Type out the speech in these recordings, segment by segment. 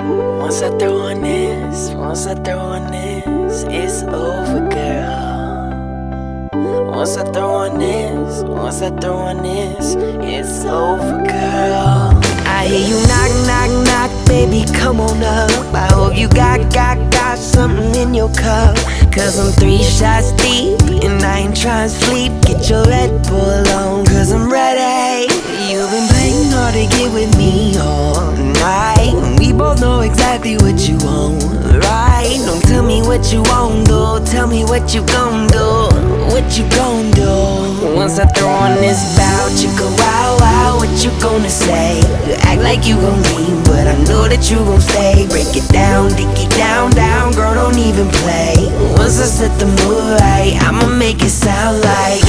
Once I throw on this, it's over, girl. Once I throw on this, it's over, girl. I hear you knock, knock, knock, baby, come on up. I hope you got something in your cup. Cause I'm 3 shots deep, and I ain't trying to sleep. Get your Red Bull on, cause I'm ready. You've been playing hard to get with me all night. We both know exactly what you want, right? Don't tell me what you won't do, tell me what you gon' do. What you gon' do? Once I throw on this bout, you go wow, wow, what you gonna say? You act like you gon' leave, but I know that you gon' stay. Break it down, dig it down, down, girl, don't even play. Once I set the mood right, I'ma make it sound like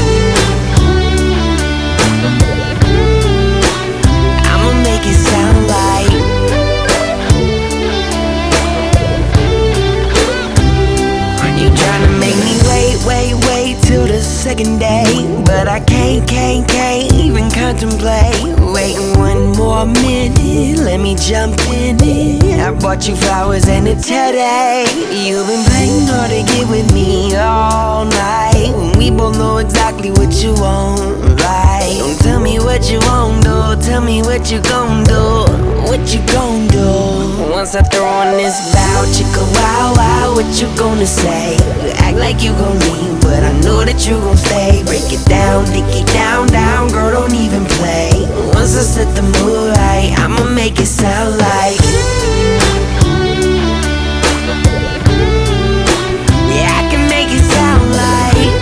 I'ma make it sound like you tryna make me wait till the second day, but I can't even contemplate waiting 1 more minute. Let me jump in it. I bought you flowers and a teddy. You've been playing hard to get with me all night. We both know exactly what you want, right? Don't tell me what you won't do, tell me what you gon' do. What you gon' do? Once I throw on this bout, you go wow, wow, what you gonna say? You act like you gon' leave, but I know that you gon' stay. Break it down, dig it down, down, girl, don't even play. Once I set the mood right, I'ma make it sound like yeah, I can make it sound like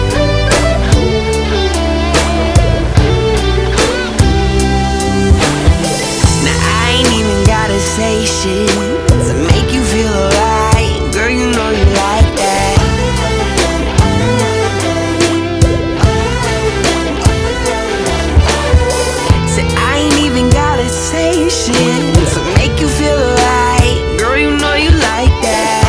now I ain't even gotta say shit to make you feel alright. Girl, you know you like that. Say I ain't even gotta say shit to make you feel alright. Girl, you know you like that.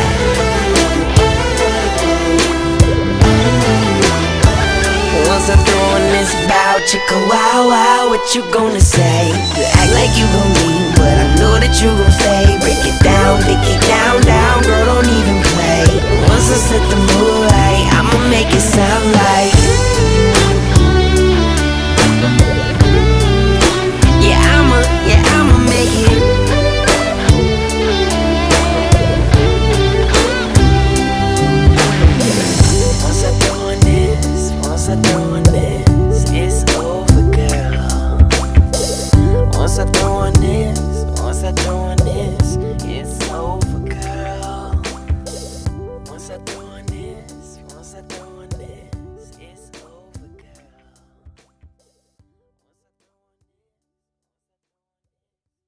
Once I throw on this bout, you go wow, wow, what you gonna say? You act like you gon' leave, but I know that you gon' stay. Break it down, dig it down, down, girl, don't even play. Once I set the mood right, I'ma make it sound like yeah, I'ma make it. Once I throw on this, it's over, girl. Once I throw on this, it's over, girl. Once I throw on this,